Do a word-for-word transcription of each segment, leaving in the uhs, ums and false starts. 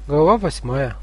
Глава восьмая.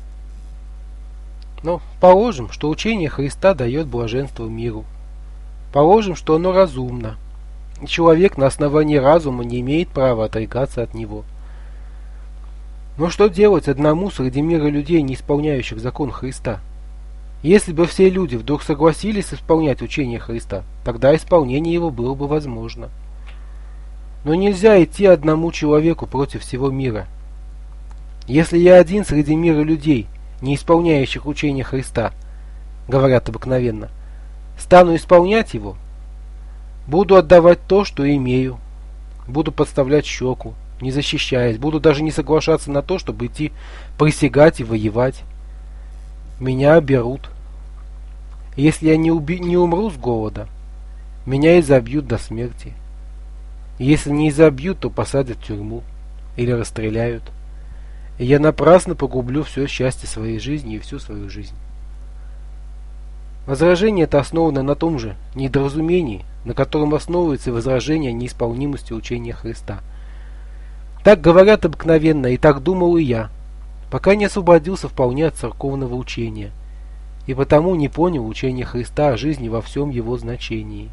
Ну, положим, что учение Христа дает блаженство миру. Положим, что оно разумно. И человек на основании разума не имеет права отрекаться от него. Но что делать одному среди мира людей, не исполняющих закон Христа? Если бы все люди вдруг согласились исполнять учение Христа, тогда исполнение его было бы возможно. Но нельзя идти одному человеку против всего мира. Если я один среди мира людей, не исполняющих учения Христа, говорят обыкновенно, стану исполнять его, буду отдавать то, что имею, буду подставлять щеку, не защищаясь, буду даже не соглашаться на то, чтобы идти присягать и воевать. Меня оберут. Если я не, уби- не умру с голода, меня изобьют до смерти. Если не изобьют, то посадят в тюрьму или расстреляют. И я напрасно погублю все счастье своей жизни и всю свою жизнь. Возражение это основано на том же недоразумении, на котором основывается возражение о неисполнимости учения Христа. Так говорят обыкновенно, и так думал и я, пока не освободился вполне от церковного учения, и потому не понял учения Христа о жизни во всем его значении.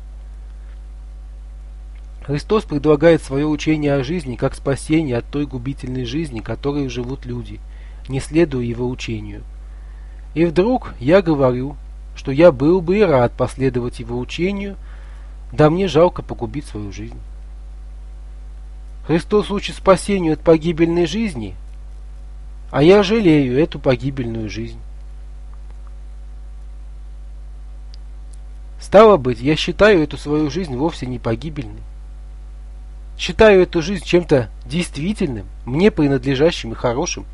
Христос предлагает свое учение о жизни как спасение от той губительной жизни, которой живут люди, не следуя его учению. И вдруг я говорю, что я был бы и рад последовать его учению, да мне жалко погубить свою жизнь. Христос учит спасению от погибельной жизни, а я жалею эту погибельную жизнь. Стало быть, я считаю эту свою жизнь вовсе не погибельной. Считаю эту жизнь чем-то действительным, мне принадлежащим и хорошим.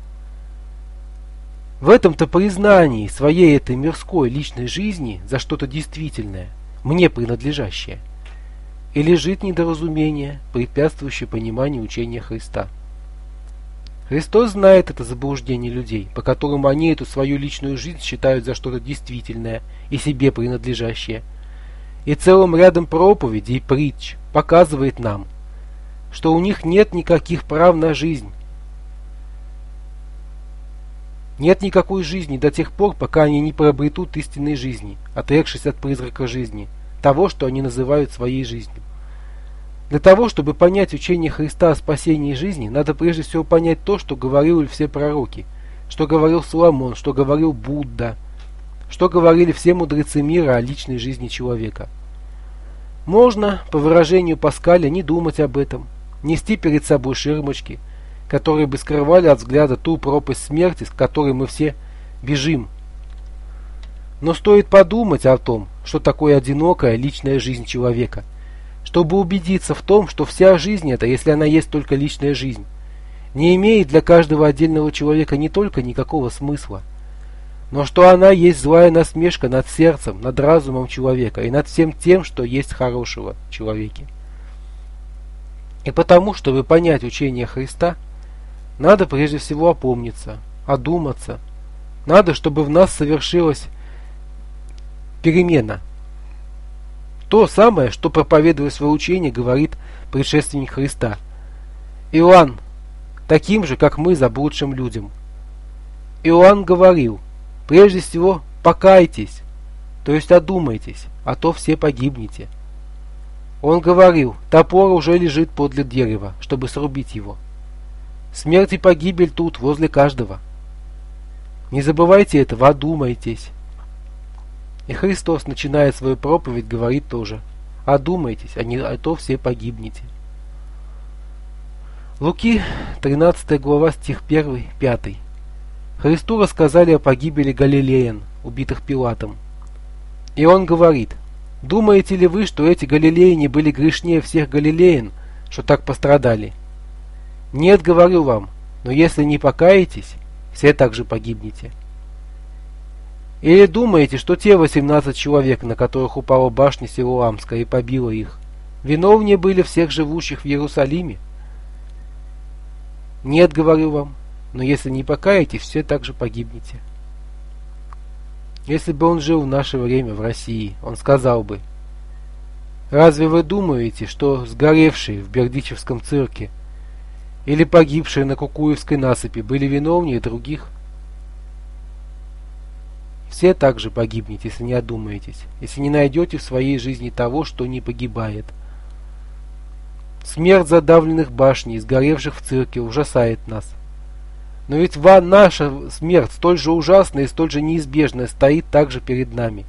В этом-то признании своей этой мирской личной жизни за что-то действительное, мне принадлежащее, и лежит недоразумение, препятствующее пониманию учения Христа. Христос знает это заблуждение людей, по которым они эту свою личную жизнь считают за что-то действительное и себе принадлежащее. И целым рядом проповедей и притч показывает нам, что у них нет никаких прав на жизнь. Нет никакой жизни до тех пор, пока они не приобретут истинной жизни, отрекшись от призрака жизни, того, что они называют своей жизнью. Для того, чтобы понять учение Христа о спасении жизни, надо прежде всего понять то, что говорили все пророки, что говорил Соломон, что говорил Будда, что говорили все мудрецы мира о личной жизни человека. Можно, по выражению Паскаля, не думать об этом, нести перед собой ширмочки, которые бы скрывали от взгляда ту пропасть смерти, с которой мы все бежим. Но стоит подумать о том, что такое одинокая личная жизнь человека, чтобы убедиться в том, что вся жизнь эта, если она есть только личная жизнь, не имеет для каждого отдельного человека не только никакого смысла, но что она есть злая насмешка над сердцем, над разумом человека и над всем тем, что есть хорошего в человеке. И потому, чтобы понять учение Христа, надо прежде всего опомниться, одуматься. Надо, чтобы в нас совершилась перемена. То самое, что, проповедуя свое учение, говорит предшественник Христа. Иоанн, таким же, как мы, заблудшим людям. Иоанн говорил, прежде всего, покайтесь, то есть одумайтесь, а то все погибнете. Он говорил, топор уже лежит подле дерева, чтобы срубить его. Смерть и погибель тут, возле каждого. Не забывайте этого, одумайтесь. И Христос, начиная свою проповедь, говорит тоже, одумайтесь, а, не, а то все погибнете. Луки, тринадцатая глава, стих первый, пятый. Христу рассказали о погибели галилеян, убитых Пилатом. И он говорит, думаете ли вы, что эти галилеяне были грешнее всех галилеян, что так пострадали? Нет, говорю вам, но если не покаетесь, все также погибнете. Или думаете, что те восемнадцать человек, на которых упала башня Силуамская и побила их, виновнее были всех живущих в Иерусалиме? Нет, говорю вам, но если не покаетесь, все также погибнете. Если бы он жил в наше время в России, он сказал бы, разве вы думаете, что сгоревшие в Бердичевском цирке или погибшие на Кукуевской насыпи были виновнее других? Все также погибнете, если не одумаетесь, если не найдете в своей жизни того, что не погибает. Смерть задавленных башней, сгоревших в цирке, ужасает нас. Но ведь ва наша смерть, столь же ужасная и столь же неизбежная, стоит также перед нами.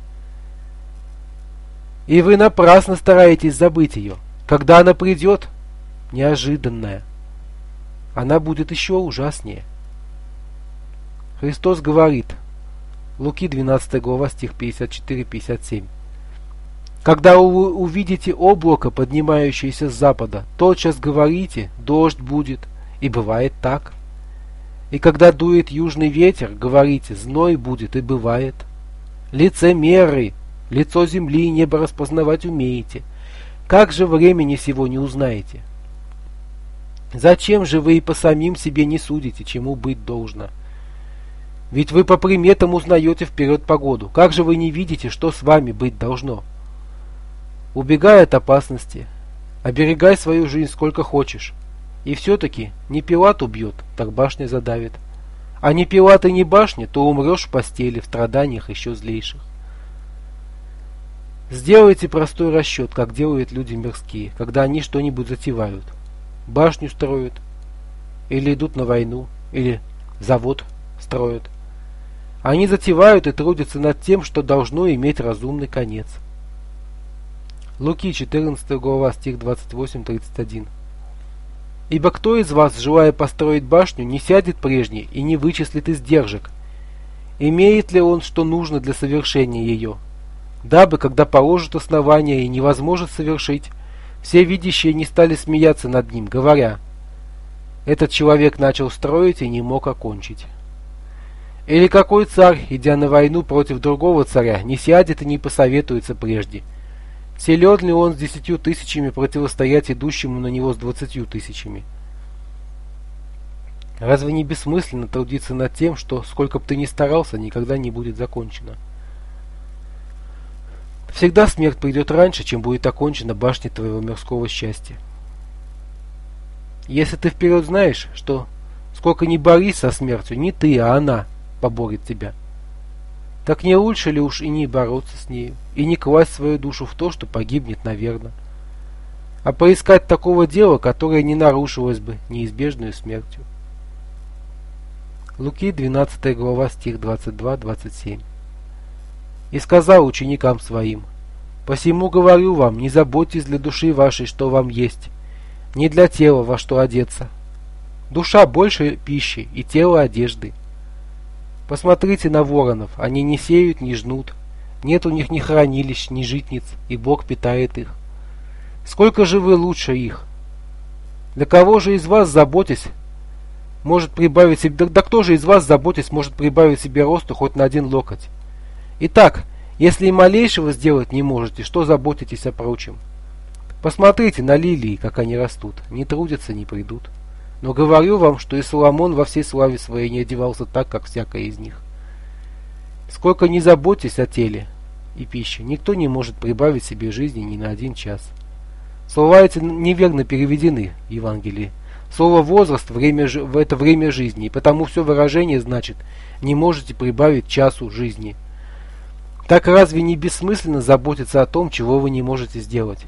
И вы напрасно стараетесь забыть ее. Когда она придет, неожиданная, она будет еще ужаснее. Христос говорит, Луки двенадцатая глава, стих пятьдесят четыре пятьдесят семь. Когда вы увидите облако, поднимающееся с запада, тотчас говорите, дождь будет, и бывает так. И когда дует южный ветер, говорите, зной будет, и бывает. Лицемеры, лицо земли и неба распознавать умеете. Как же времени сего не узнаете? Зачем же вы и по самим себе не судите, чему быть должно? Ведь вы по приметам узнаете вперед погоду. Как же вы не видите, что с вами быть должно? Убегай от опасности, оберегай свою жизнь сколько хочешь. И все-таки не Пилат убьет, так башня задавит. А не Пилат и не башня, то умрешь в постели, в страданиях еще злейших. Сделайте простой расчет, как делают люди мирские, когда они что-нибудь затевают. Башню строят, или идут на войну, или завод строят. Они затевают и трудятся над тем, что должно иметь разумный конец. Луки четырнадцатая глава, стих двадцать восемь тридцать один. Ибо кто из вас, желая построить башню, не сядет прежде и не вычислит издержек? Имеет ли он, что нужно для совершения ее? Дабы, когда положат основание и невозможно совершить, все видящие не стали смеяться над ним, говоря, этот человек начал строить и не мог окончить. Или какой царь, идя на войну против другого царя, не сядет и не посоветуется прежде? Силен ли он с десятью тысячами противостоять идущему на него с двадцатью тысячами? Разве не бессмысленно трудиться над тем, что, сколько бы ты ни старался, никогда не будет закончено? Всегда смерть придет раньше, чем будет окончена башня твоего мирского счастья. Если ты вперед знаешь, что сколько ни борись со смертью, не ты, а она поборет тебя, так не лучше ли уж и не бороться с нею, и не класть свою душу в то, что погибнет, наверно, а поискать такого дела, которое не нарушилось бы неизбежную смертью. Луки двенадцатая глава, стих двадцать два двадцать семь. И сказал ученикам своим, посему говорю вам, не заботьтесь для души вашей, что вам есть, не для тела, во что одеться. Душа больше пищи, и тело одежды. Посмотрите на воронов, они не сеют, не жнут, нет у них ни хранилищ, ни житниц, и Бог питает их. Сколько же вы лучше их? Для кого же из вас, заботясь, может прибавить себе, да, да кто же из вас, заботясь, может прибавить себе росту хоть на один локоть? Итак, если и малейшего сделать не можете, что заботитесь о прочем? Посмотрите на лилии, как они растут, не трудятся, не придут. Но говорю вам, что и Соломон во всей славе своей не одевался так, как всякая из них. Сколько ни заботьтесь о теле и пище, никто не может прибавить себе жизни ни на один час. Слова эти неверно переведены в Евангелии. Слово «возраст» время, в это время жизни, и потому все выражение значит «не можете прибавить часу жизни». Так разве не бессмысленно заботиться о том, чего вы не можете сделать?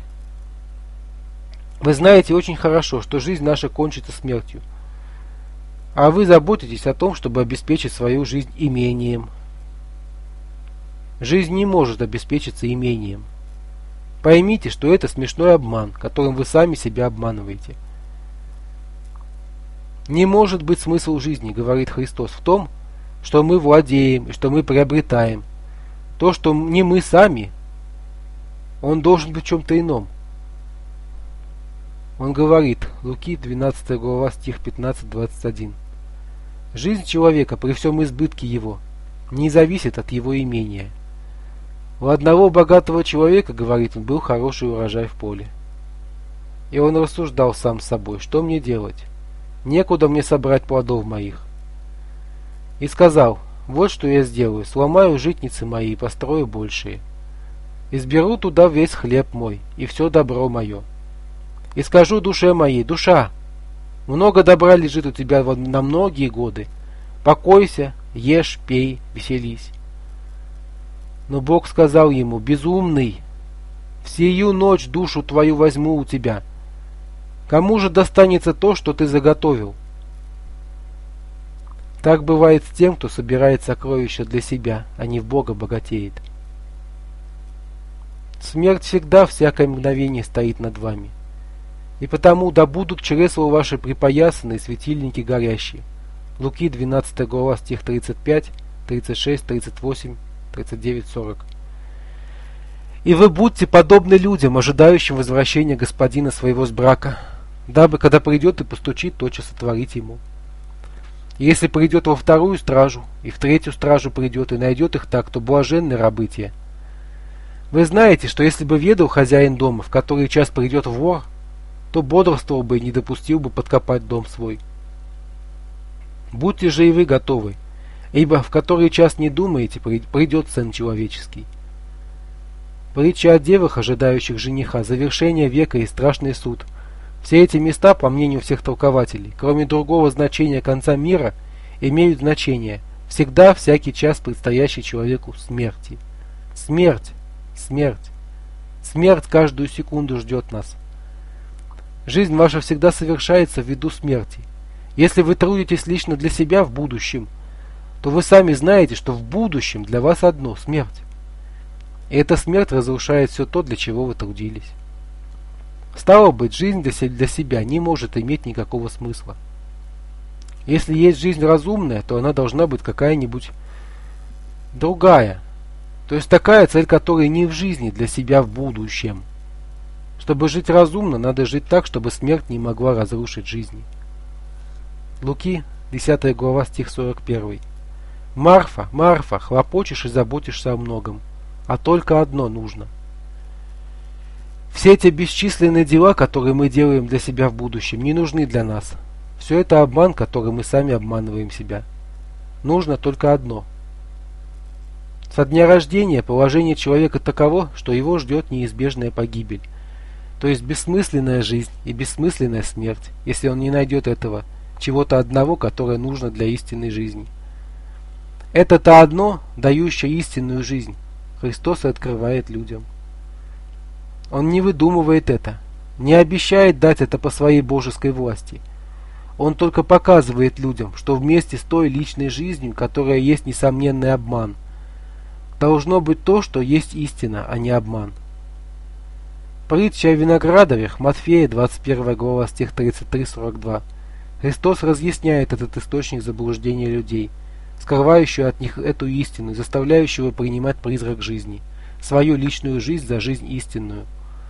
Вы знаете очень хорошо, что жизнь наша кончится смертью, а вы заботитесь о том, чтобы обеспечить свою жизнь имением. Жизнь не может обеспечиться имением. Поймите, что это смешной обман, которым вы сами себя обманываете. Не может быть смысл жизни, говорит Христос, в том, что мы владеем и что мы приобретаем. То, что не мы сами, он должен быть в чем-то ином. Он говорит, Луки двенадцатая глава, стих пятнадцать двадцать один. Жизнь человека при всем избытке его не зависит от его имения. У одного богатого человека, говорит он, был хороший урожай в поле. И он рассуждал сам с собой, что мне делать? Некуда мне собрать плодов моих. И сказал, вот что я сделаю, сломаю житницы мои и построю большие. И сберу туда весь хлеб мой и все добро мое. И скажу душе моей, душа, Много добра лежит у тебя на многие годы. Покойся, ешь, пей, веселись. Но Бог сказал ему: безумный, в сию ночь душу твою возьму у тебя. Кому же достанется то, что ты заготовил? Так бывает с тем, кто собирает сокровища для себя, а не в Бога богатеет. Смерть всегда всякое мгновение стоит над вами. И потому да будут чресла ваши припоясаны, светильники горящие. Луки двенадцатая глава, стих тридцать пять, тридцать шесть, тридцать восемь, тридцать девять, сорок. И вы будьте подобны людям, ожидающим возвращения господина своего с брака, дабы, когда придет и постучит, тотчас отворить ему. И если придет во вторую стражу, и в третью стражу придет, и найдет их так, то блаженны рабы те. Вы знаете, что если бы ведал хозяин дома, в который час придет вор, то бодрствовал бы и не допустил бы подкопать дом свой. Будьте же и вы готовы, ибо в который час не думаете, придет Сын Человеческий. Притча о девах, ожидающих жениха, завершение века и страшный суд. Все эти места, по мнению всех толкователей, кроме другого значения конца мира, имеют значение всегда, всякий час предстоящий человеку смерти. Смерть, смерть, смерть каждую секунду ждет нас. Жизнь ваша всегда совершается ввиду смерти. Если вы трудитесь лично для себя в будущем, то вы сами знаете, что в будущем для вас одно – смерть. И эта смерть разрушает все то, для чего вы трудились. Стало быть, жизнь для себя не может иметь никакого смысла. Если есть жизнь разумная, то она должна быть какая-нибудь другая. То есть такая цель, которая не в жизни для себя в будущем. Чтобы жить разумно, надо жить так, чтобы смерть не могла разрушить жизни. Луки, десятая глава, стих сорок первый. Марфа, Марфа, хлопочешь и заботишься о многом, а только одно нужно. Все эти бесчисленные дела, которые мы делаем для себя в будущем, не нужны для нас. Все это обман, который мы сами обманываем себя. Нужно только одно. Со дня рождения положение человека таково, что его ждет неизбежная погибель. То есть бессмысленная жизнь и бессмысленная смерть, если он не найдет этого, чего-то одного, которое нужно для истинной жизни. Это-то одно, дающее истинную жизнь, Христос и открывает людям. Он не выдумывает это, не обещает дать это по своей божеской власти. Он только показывает людям, что вместе с той личной жизнью, которая есть несомненный обман, должно быть то, что есть истина, а не обман. Притча о виноградарях, Матфея, двадцать первая глава, стих тридцать три сорок два. Христос разъясняет этот источник заблуждения людей, скрывающего от них эту истину, заставляющего принимать призрак жизни, свою личную жизнь за жизнь истинную.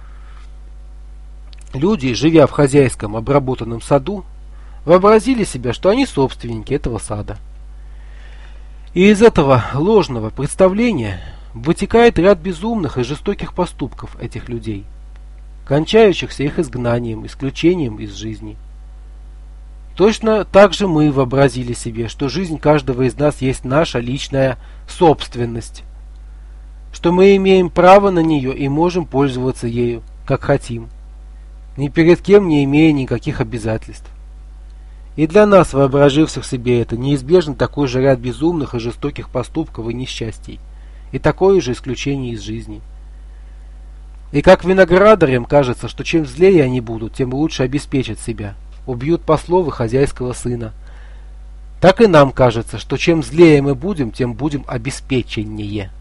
Люди, живя в хозяйском обработанном саду, вообразили себя, что они собственники этого сада. И из этого ложного представления вытекает ряд безумных и жестоких поступков этих людей, кончающихся их изгнанием, исключением из жизни. Точно так же мы вообразили себе, что жизнь каждого из нас есть наша личная собственность, что мы имеем право на нее и можем пользоваться ею, как хотим, ни перед кем не имея никаких обязательств. И для нас, воображивших себе это, неизбежен такой же ряд безумных и жестоких поступков и несчастий, и такое же исключение из жизни. И как виноградарям кажется, что чем злее они будут, тем лучше обеспечат себя, убьют послов и хозяйского сына, так и нам кажется, что чем злее мы будем, тем будем обеспеченнее.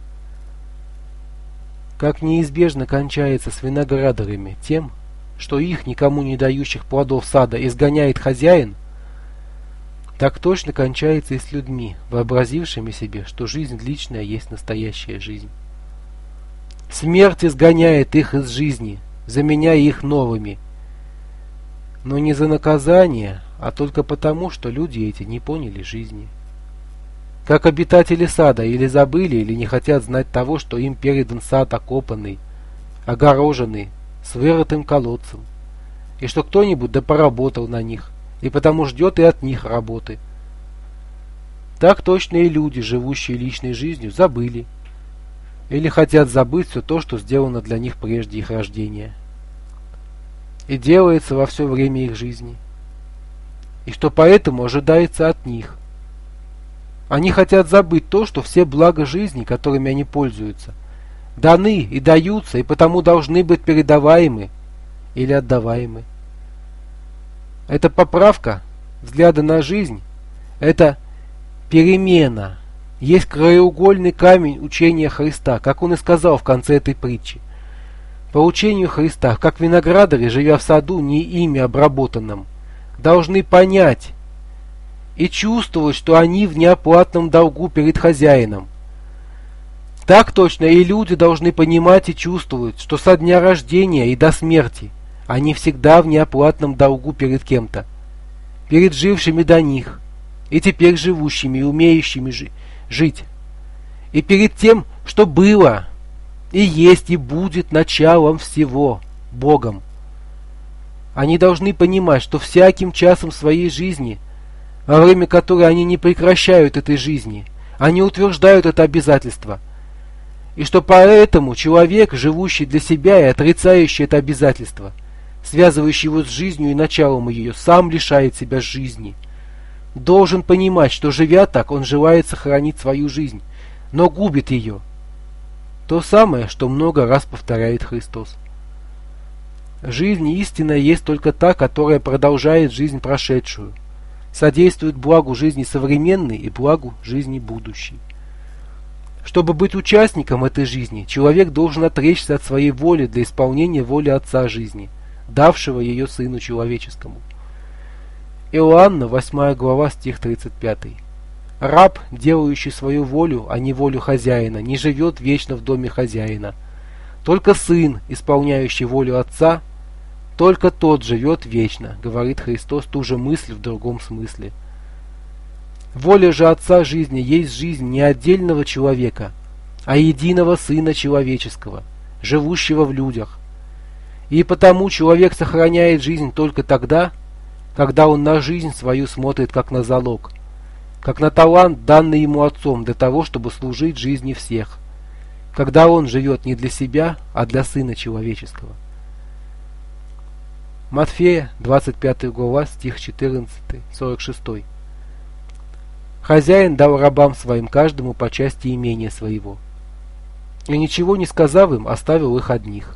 Как неизбежно кончается с виноградарями тем, что их, никому не дающих плодов сада, изгоняет хозяин, так точно кончается и с людьми, вообразившими себе, что жизнь личная есть настоящая жизнь. Смерть изгоняет их из жизни, заменяя их новыми, но не за наказание, а только потому, что люди эти не поняли жизни. Как обитатели сада или забыли, или не хотят знать того, что им передан сад окопанный, огороженный, с вырытым колодцем, и что кто-нибудь да поработал на них, и потому ждет и от них работы. Так точно и люди, живущие личной жизнью, забыли, или хотят забыть все то, что сделано для них прежде их рождения, и делается во все время их жизни. и что поэтому ожидается от них. Они хотят забыть то, что все блага жизни, которыми они пользуются, даны и даются, и потому должны быть передаваемы или отдаваемы. Эта поправка взгляда на жизнь, это перемена, есть краеугольный камень учения Христа, как он и сказал в конце этой притчи. По учению Христа, как виноградари, живя в саду, не ими обработанном, должны понять и чувствовать, что они в неоплатном долгу перед хозяином. Так точно и люди должны понимать и чувствовать, что со дня рождения и до смерти они всегда в неоплатном долгу перед кем-то, перед жившими до них, и теперь живущими и умеющими жи жить, и перед тем, что было, и есть, и будет началом всего, Богом. Они должны понимать, что всяким часом своей жизни, во время которой они не прекращают этой жизни, они утверждают это обязательство, и что поэтому человек, живущий для себя и отрицающий это обязательство, связывающий его с жизнью и началом ее, сам лишает себя жизни. Должен понимать, что живя так, он желает сохранить свою жизнь, но губит ее. То самое, что много раз повторяет Христос. Жизнь истинная есть только та, которая продолжает жизнь прошедшую, содействует благу жизни современной и благу жизни будущей. Чтобы быть участником этой жизни, человек должен отречься от своей воли для исполнения воли Отца жизни, давшего ее Сыну Человеческому. Иоанна, восьмая глава, стих тридцать пятый. Раб, делающий свою волю, а не волю хозяина, не живет вечно в доме хозяина. Только сын, исполняющий волю Отца, только тот живет вечно, говорит Христос ту же мысль в другом смысле. Воля же Отца жизни есть жизнь не отдельного человека, а единого Сына Человеческого, живущего в людях. И потому человек сохраняет жизнь только тогда, когда он на жизнь свою смотрит как на залог, как на талант, данный ему Отцом для того, чтобы служить жизни всех, когда он живет не для себя, а для Сына Человеческого. Матфея, двадцать пятая глава, стих четырнадцатый, сорок шесть. Хозяин дал рабам своим каждому по части имения своего, и ничего не сказав им, оставил их одних.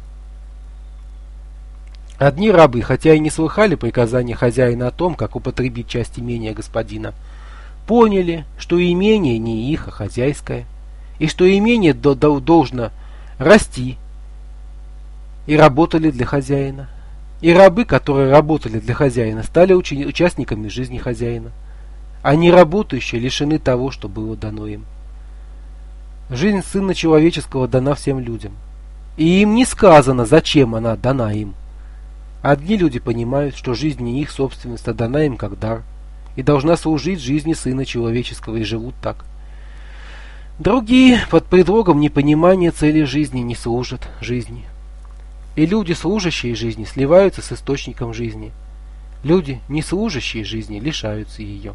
Одни рабы, хотя и не слыхали приказания хозяина о том, как употребить часть имения господина, поняли, что имение не их, а хозяйское, и что имение должно расти, и работали для хозяина. И рабы, которые работали для хозяина, стали участниками жизни хозяина, а не работающие лишены того, что было дано им. Жизнь Сына Человеческого дана всем людям, и им не сказано, зачем она дана им. Одни люди понимают, что жизнь не их собственность, а дана им как дар, и должна служить жизни Сына Человеческого, и живут так. Другие под предлогом непонимания цели жизни не служат жизни. И люди, служащие жизни, сливаются с источником жизни. Люди, не служащие жизни, лишаются ее.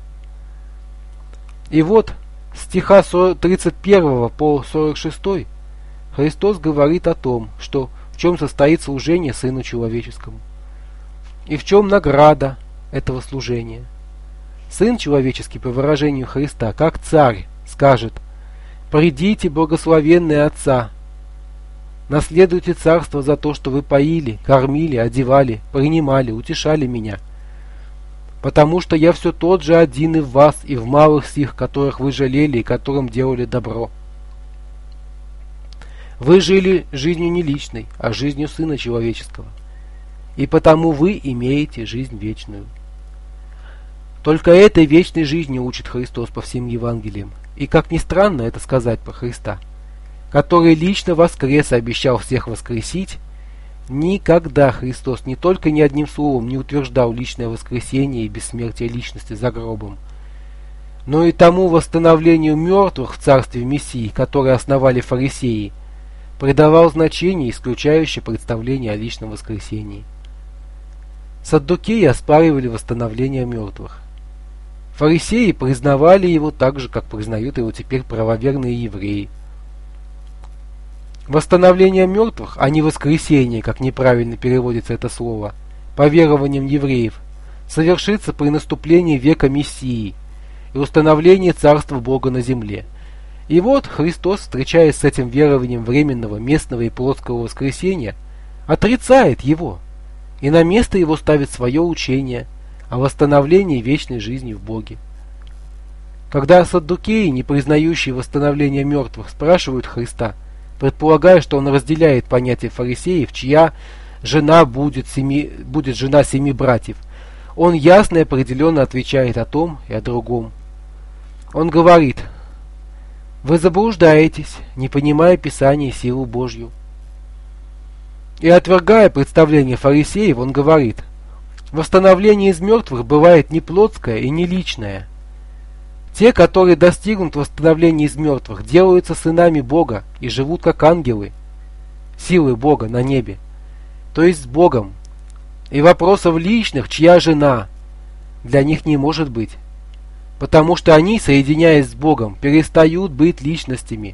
И вот, с стиха тридцать первого по сорок шестой Христос говорит о том, что в чем состоит служение Сыну Человеческому. И в чем награда этого служения. Сын Человеческий, по выражению Христа, как царь, скажет: «Придите, благословенные Отца, наследуйте царство за то, что вы поили, кормили, одевали, принимали, утешали меня. Потому что я все тот же один и в вас, и в малых сих, которых вы жалели и которым делали добро. Вы жили жизнью не личной, а жизнью Сына Человеческого, и потому вы имеете жизнь вечную». Только этой вечной жизни учит Христос по всем Евангелиям, и, как ни странно это сказать про Христа, который лично воскрес и обещал всех воскресить, никогда Христос не только ни одним словом не утверждал личное воскресение и бессмертие личности за гробом, но и тому восстановлению мертвых в царстве Мессии, которое основали фарисеи, придавал значение, исключающее представление о личном воскресении. Саддукеи оспаривали восстановление мертвых. Фарисеи признавали его так же, как признают его теперь правоверные евреи. Восстановление мертвых, а не воскресение, как неправильно переводится это слово, по верованиям евреев, совершится при наступлении века Мессии и установлении Царства Бога на земле. И вот Христос, встречаясь с этим верованием временного, местного и плотского воскресения, отрицает его и на место его ставит свое учение о восстановлении вечной жизни в Боге. Когда саддукеи, не признающие восстановления мертвых, спрашивают Христа, предполагая, что он разделяет понятие фарисеев, чья жена будет, семи, будет жена семи братьев, он ясно и определенно отвечает о том и о другом. Он говорит: «Вы заблуждаетесь, не понимая Писания и силу Божью». И отвергая представление фарисеев, он говорит: «Восстановление из мертвых бывает не плотское и не личное. Те, которые достигнут восстановления из мертвых, делаются сынами Бога и живут как ангелы, силы Бога на небе, то есть с Богом. И вопросов личных, чья жена, для них не может быть, потому что они, соединяясь с Богом, перестают быть личностями.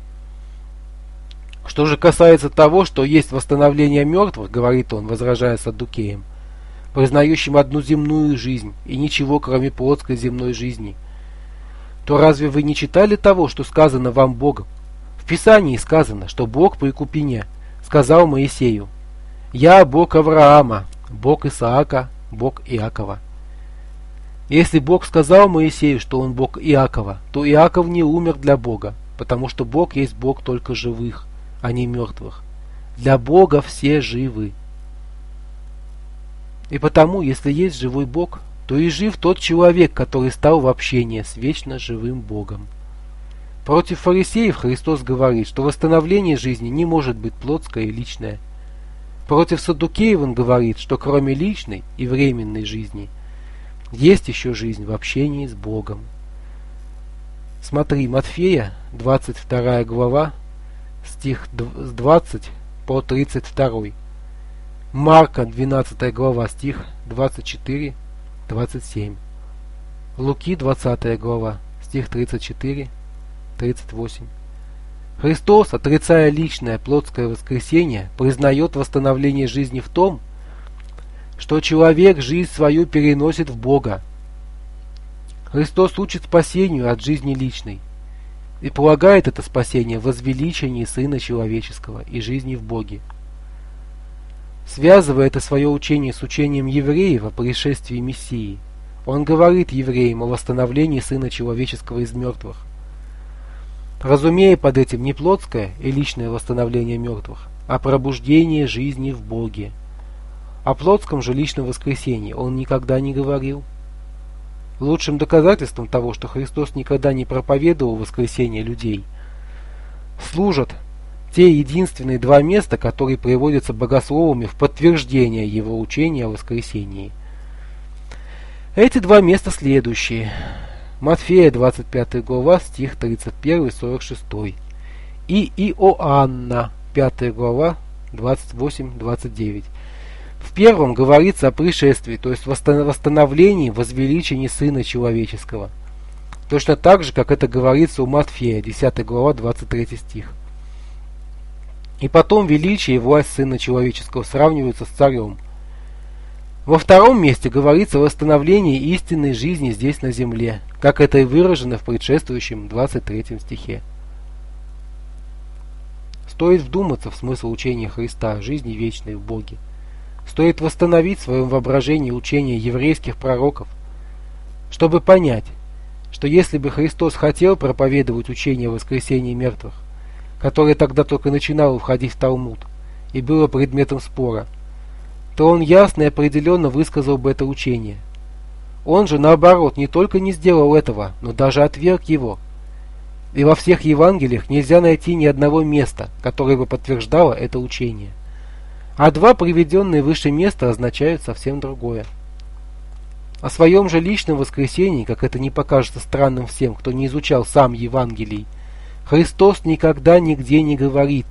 Что же касается того, что есть восстановление мертвых, говорит он, возражая саддукеям, признающим одну земную жизнь и ничего, кроме плотской земной жизни, то разве вы не читали того, что сказано вам Богом? В Писании сказано, что Бог при Купине сказал Моисею: «Я Бог Авраама, Бог Исаака, Бог Иакова». Если Бог сказал Моисею, что он Бог Иакова, то Иаков не умер для Бога, потому что Бог есть Бог только живых, а не мертвых. Для Бога все живы. И потому, если есть живой Бог, то и жив тот человек, который стал в общении с вечно живым Богом. Против фарисеев Христос говорит, что восстановление жизни не может быть плотское и личное. Против саддукеев он говорит, что кроме личной и временной жизни есть еще жизнь в общении с Богом. Смотри, Матфея, двадцать вторая глава, стих с двадцать по тридцать два. Марка, двенадцатая глава, стих двадцать четыре двадцать семь. Луки, двадцатая глава, стих тридцать четыре тридцать восемь. Христос, отрицая личное плотское воскресение, признает восстановление жизни в том, что человек жизнь свою переносит в Бога. Христос учит спасению от жизни личной и полагает это спасение в возвеличении Сына Человеческого и жизни в Боге. Связывая это свое учение с учением евреев о пришествии Мессии, он говорит евреям о восстановлении Сына Человеческого из мертвых, разумея под этим не плотское и личное восстановление мертвых, а пробуждение жизни в Боге. О плотском же личном воскресении он никогда не говорил. Лучшим доказательством того, что Христос никогда не проповедовал воскресение людей, служат те единственные два места, которые приводятся богословами в подтверждение его учения о воскресении. Эти два места следующие. Матфея, двадцать пятая глава, стих тридцать один сорок шесть. И Иоанна, пятая глава, двадцать восемь двадцать девять. В первом говорится о пришествии, то есть восстановлении, возвеличении Сына Человеческого. Точно так же, как это говорится у Матфея, десятая глава, двадцать третий стих. И потом величие и власть Сына Человеческого сравниваются с царем. Во втором месте говорится о восстановлении истинной жизни здесь на земле, как это и выражено в предшествующем двадцать третьем стихе. Стоит вдуматься в смысл учения Христа о жизни вечной в Боге. Стоит восстановить в своем воображении учение еврейских пророков, чтобы понять, что если бы Христос хотел проповедовать учение о воскресении мертвых, которое тогда только начинало входить в Талмуд и было предметом спора, то он ясно и определенно высказал бы это учение. Он же, наоборот, не только не сделал этого, но даже отверг его. И во всех Евангелиях нельзя найти ни одного места, которое бы подтверждало это учение. А два приведенные выше места означают совсем другое. О своем же личном воскресении, как это не покажется странным всем, кто не изучал сам Евангелий, Христос никогда нигде не говорит.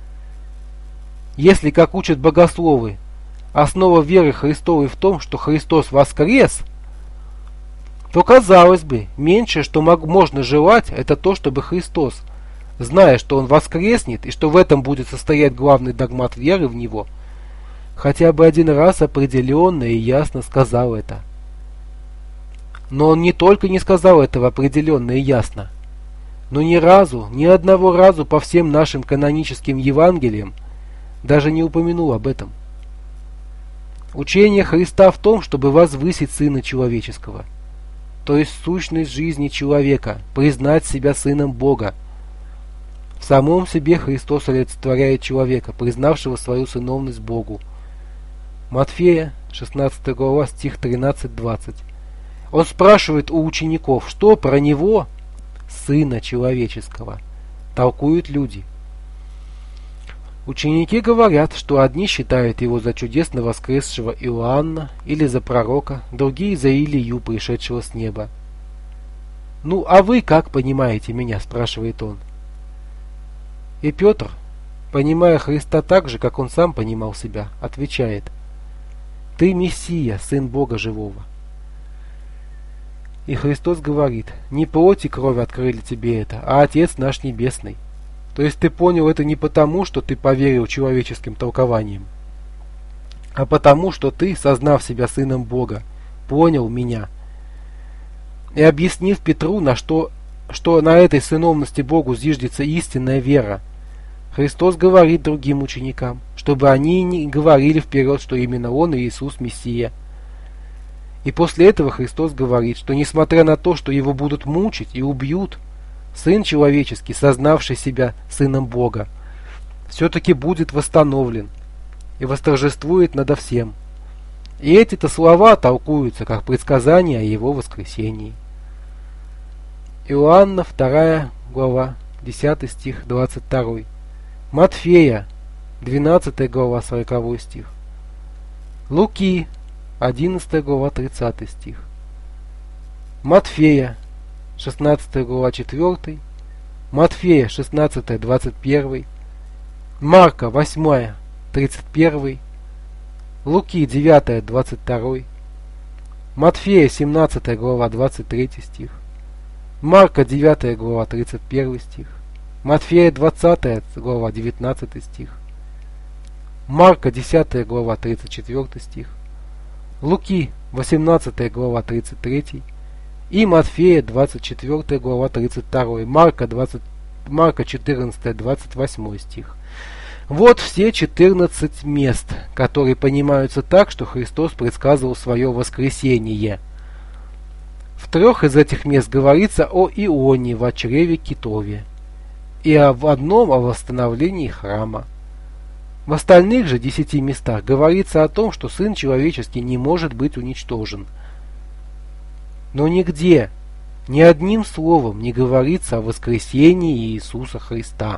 Если, как учат богословы, основа веры Христовой в том, что Христос воскрес, то, казалось бы, меньшее, что мог, можно желать, это то, чтобы Христос, зная, что Он воскреснет и что в этом будет состоять главный догмат веры в Него, хотя бы один раз определенно и ясно сказал это, Но он не только не сказал этого определенно и ясно, но ни разу, ни одного разу по всем нашим каноническим Евангелиям даже не упомянул об этом. Учение Христа в том, чтобы возвысить Сына Человеческого, то есть сущность жизни человека, признать себя Сыном Бога. В самом себе Христос олицетворяет человека, признавшего свою сыновность Богу. Матфея, шестнадцатая глава, стих тринадцать-двадцать. Он спрашивает у учеников, что про Него, Сына Человеческого, толкуют люди. Ученики говорят, что одни считают Его за чудесно воскресшего Иоанна или за пророка, другие за Илию, пришедшего с неба. «Ну, а вы как понимаете меня?» – спрашивает он. И Петр, понимая Христа так же, как он сам понимал себя, отвечает: «Ты Мессия, Сын Бога Живого». И Христос говорит: «Не плоть и кровь открыли тебе это, а Отец наш Небесный». То есть ты понял это не потому, что ты поверил человеческим толкованиям, а потому, что ты, сознав себя Сыном Бога, понял меня. И объяснив Петру, на что, что на этой сыновности Богу зиждется истинная вера, Христос говорит другим ученикам, чтобы они не говорили вперед, что именно Он, Иисус, Мессия. И после этого Христос говорит, что несмотря на то, что Его будут мучить и убьют, Сын Человеческий, сознавший себя Сыном Бога, все-таки будет восстановлен и восторжествует надо всем. И эти-то слова толкуются как предсказание о Его воскресении. Иоанна, вторая глава, десятый стих, двадцать второй. Матфея, двенадцатая глава, сороковой стих. Луки, одиннадцатая глава, тридцатый стих. Матфея, шестнадцатая глава, четвёртый. Матфея, шестнадцатая, двадцать первый. Марка, восьмая, тридцать первый. Луки, девятая, двадцать второй. Матфея, семнадцатая глава, двадцать третий стих. Марка, девятая глава, тридцать первый стих. Матфея, двадцатая глава, девятнадцатый стих. Марка, десятая глава, тридцать четвёртый стих. Луки, восемнадцатая глава, тридцать третий. И Матфея, двадцать четвёртая глава, тридцать второй. Марка, двадцать, Марка четырнадцатая, двадцать восьмой стих. Вот все четырнадцать мест, которые понимаются так, что Христос предсказывал свое воскресение. В трех из этих мест говорится о Ионе в чреве китове, и в одном о восстановлении храма. В остальных же десяти местах говорится о том, что Сын Человеческий не может быть уничтожен. Но нигде, ни одним словом не говорится о воскресении Иисуса Христа.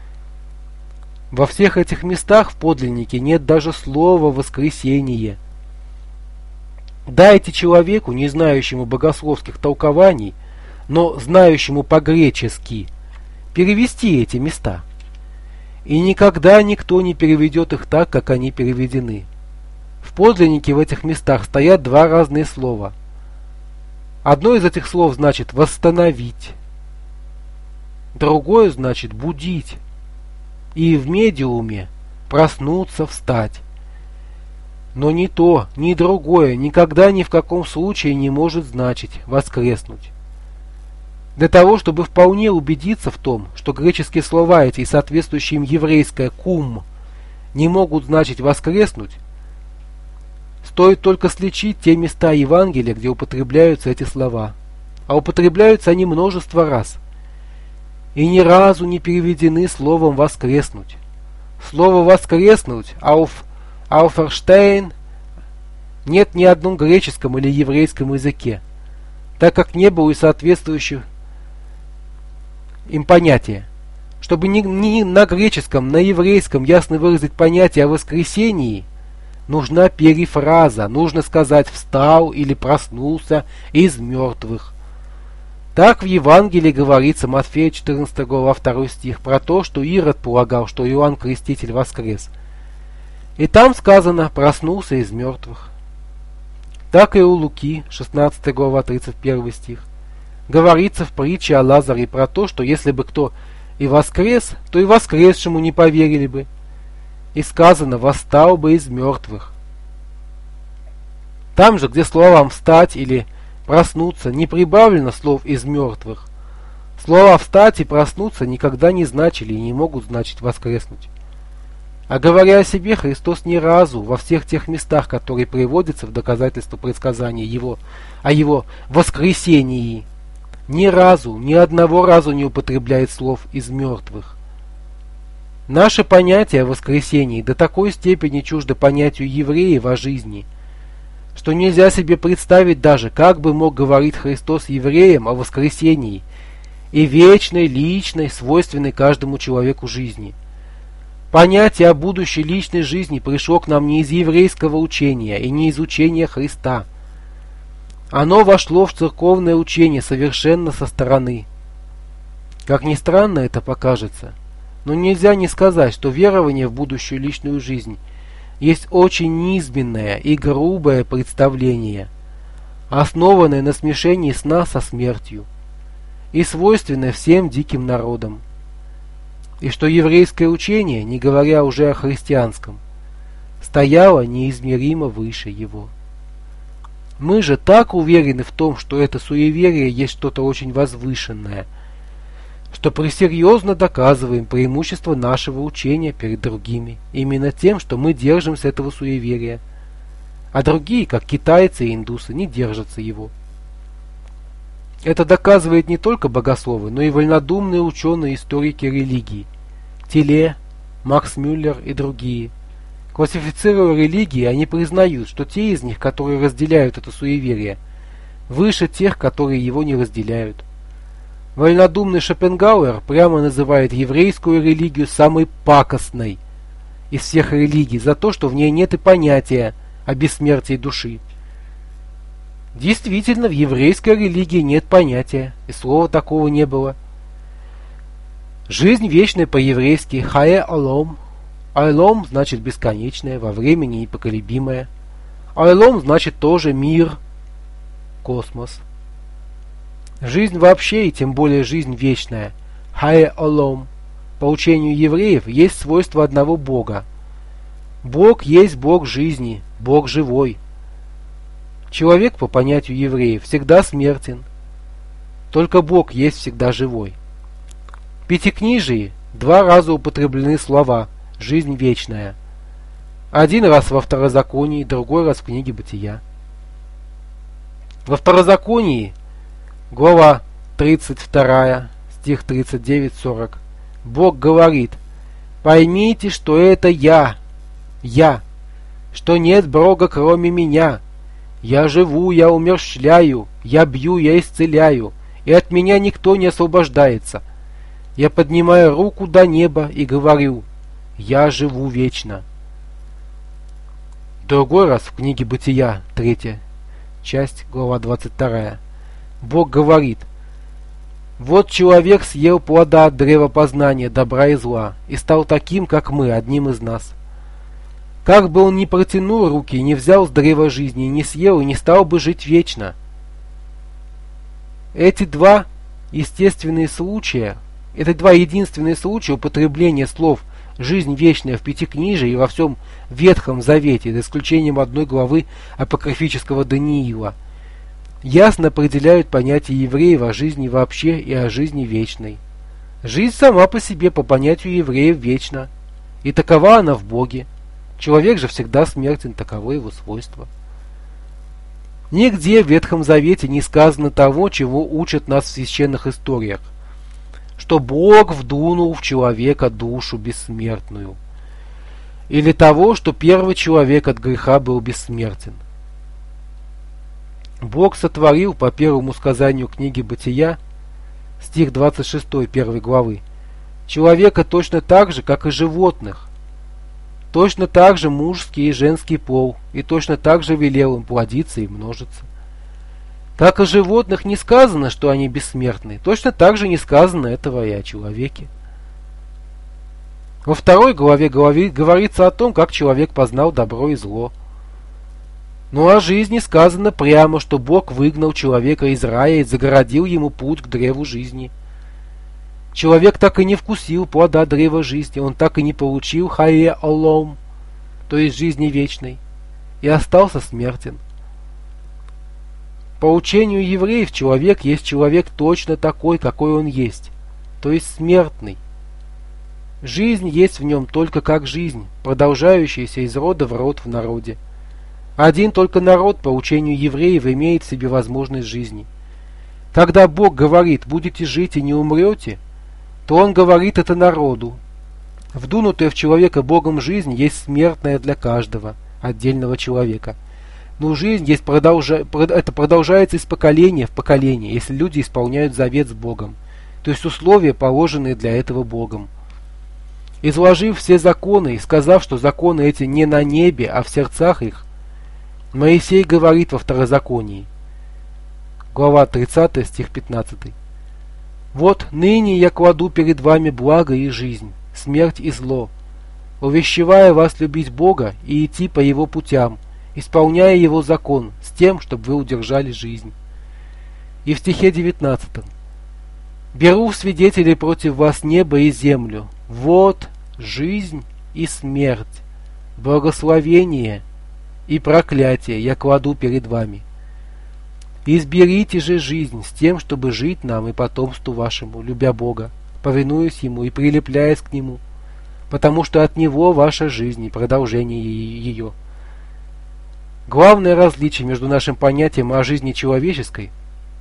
Во всех этих местах в подлиннике нет даже слова «воскресение». Дайте человеку, не знающему богословских толкований, но знающему по-гречески, перевести эти места. И никогда никто не переведет их так, как они переведены. В подлиннике в этих местах стоят два разные слова. Одно из этих слов значит «восстановить», другое значит «будить», и в медиуме «проснуться, встать». Но ни то, ни другое никогда ни в каком случае не может значить «воскреснуть». Для того, чтобы вполне убедиться в том, что греческие слова эти и соответствующие им еврейское «кум» не могут значить «воскреснуть», стоит только сличить те места Евангелия, где употребляются эти слова. А употребляются они множество раз. И ни разу не переведены словом «воскреснуть». Слово «воскреснуть» «ауф», «ауферштейн» нет ни одном греческом или еврейском языке, так как не было и соответствующих им понятия. Чтобы ни, ни на греческом, на еврейском ясно выразить понятие о воскресении, нужна перифраза, нужно сказать «встал» или «проснулся из мертвых». Так в Евангелии говорится, Матфея четырнадцатая глава, второй стих, про то, что Ирод полагал, что Иоанн Креститель воскрес. И там сказано «проснулся из мертвых». Так и у Луки, шестнадцатая глава, тридцать первый стих. Говорится в притче о Лазаре про то, что если бы кто и воскрес, то и воскресшему не поверили бы. И сказано «восстал бы из мертвых». Там же, где словам «встать» или проснуться не прибавлено слов из мертвых. Слова «встать» и «проснуться» никогда не значили и не могут значить «воскреснуть». А говоря о себе, Христос ни разу во всех тех местах, которые приводятся в доказательство предсказания его, о его воскресении, ни разу, ни одного разу не употребляет слов из мертвых. Наше понятие о воскресении до такой степени чуждо понятию евреев о жизни, что нельзя себе представить даже, как бы мог говорить Христос евреям о воскресении и вечной, личной, свойственной каждому человеку жизни. Понятие о будущей личной жизни пришло к нам не из еврейского учения и не из учения Христа. Оно вошло в церковное учение совершенно со стороны. Как ни странно это покажется, но нельзя не сказать, что верование в будущую личную жизнь есть очень низменное и грубое представление, основанное на смешении сна со смертью и свойственное всем диким народам, и что еврейское учение, не говоря уже о христианском, стояло неизмеримо выше его. Мы же так уверены в том, что это суеверие есть что-то очень возвышенное, что пресерьезно доказываем преимущество нашего учения перед другими именно тем, что мы держимся этого суеверия, а другие, как китайцы и индусы, не держатся его. Это доказывает не только богословы, но и вольнодумные ученые-историки религии, Тиле, Макс Мюллер и другие. Классифицируя религии, они признают, что те из них, которые разделяют это суеверие, выше тех, которые его не разделяют. Вольнодумный Шопенгауэр прямо называет еврейскую религию самой пакостной из всех религий за то, что в ней нет и понятия о бессмертии души. Действительно, в еврейской религии нет понятия, и слова такого не было. Жизнь вечная по-еврейски «хае олом». Олом значит бесконечное, во времени непоколебимое. Олом значит тоже мир, космос. Жизнь вообще, и тем более жизнь вечная, «хае олом», по учению евреев, есть свойство одного Бога. Бог есть Бог жизни, Бог живой. Человек, по понятию евреев, всегда смертен. Только Бог есть всегда живой. В Пятикнижии два раза употреблены слова «жизнь вечная». Один раз во Второзаконии, другой раз в книге Бытия. Во Второзаконии, глава тридцать два, стих тридцать девять сорок, Бог говорит: «Поймите, что это я, я, что нет Бога кроме меня. Я живу, я умерщвляю, я бью, я исцеляю, и от меня никто не освобождается. Я поднимаю руку до неба и говорю: я живу вечно». Другой раз в книге Бытия, третья часть, глава двадцать два, Бог говорит: «Вот человек съел плода от древа познания добра и зла и стал таким, как мы, одним из нас. Как бы он ни протянул руки, и не взял с древа жизни, и не съел, и не стал бы жить вечно». Эти два естественные случая, это два единственные случая употребления слов «жизнь вечная» в Пятикнижии и во всем Ветхом Завете, за исключением одной главы апокрифического Даниила, ясно определяют понятие евреев о жизни вообще и о жизни вечной. Жизнь сама по себе по понятию евреев вечна, и такова она в Боге. Человек же всегда смертен, таково его свойство. Нигде в Ветхом Завете не сказано того, чего учат нас в священных историях, что Бог вдунул в человека душу бессмертную, или того, что первый человек от греха был бессмертен. Бог сотворил, по первому сказанию книги Бытия, стих двадцать шесть первой главы, человека точно так же, как и животных, точно так же мужский и женский пол, и точно так же велел им плодиться и множиться. Как о животных не сказано, что они бессмертны, точно так же не сказано этого и о человеке. Во второй главе говорится о том, как человек познал добро и зло. Но о жизни сказано прямо, что Бог выгнал человека из рая и загородил ему путь к древу жизни. Человек так и не вкусил плода древа жизни, он так и не получил хае олом, то есть жизни вечной, и остался смертен. По учению евреев человек есть человек точно такой, какой он есть, то есть смертный. Жизнь есть в нем только как жизнь, продолжающаяся из рода в род в народе. Один только народ по учению евреев имеет в себе возможность жизни. Когда Бог говорит «будете жить и не умрете», то Он говорит это народу. Вдунутая в человека Богом жизнь есть смертная для каждого отдельного человека. Но жизнь есть продолжа... это продолжается из поколения в поколение, если люди исполняют завет с Богом, то есть условия, положенные для этого Богом. Изложив все законы и сказав, что законы эти не на небе, а в сердцах их, Моисей говорит во Второзаконии, глава тридцатая, стих пятнадцатый. «Вот ныне я кладу перед вами благо и жизнь, смерть и зло, увещевая вас любить Бога и идти по Его путям, исполняя Его закон, с тем, чтобы вы удержали жизнь». И в стихе девятнадцатом. «Беру в свидетели против вас небо и землю, вот жизнь и смерть, благословение и проклятие я кладу перед вами. Изберите же жизнь с тем, чтобы жить нам и потомству вашему, любя Бога, повинуясь Ему и прилепляясь к Нему, потому что от Него ваша жизнь и продолжение ее». Главное различие между нашим понятием о жизни человеческой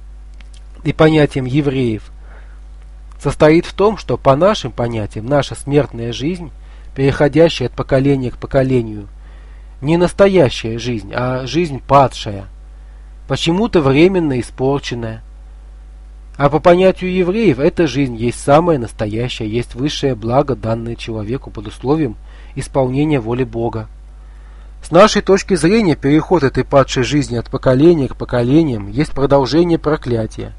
и понятием евреев состоит в том, что по нашим понятиям наша смертная жизнь, переходящая от поколения к поколению, не настоящая жизнь, а жизнь падшая, почему-то временно испорченная. А по понятию евреев эта жизнь есть самая настоящая, есть высшее благо, данное человеку под условием исполнения воли Бога. С нашей точки зрения переход этой падшей жизни от поколения к поколениям есть продолжение проклятия.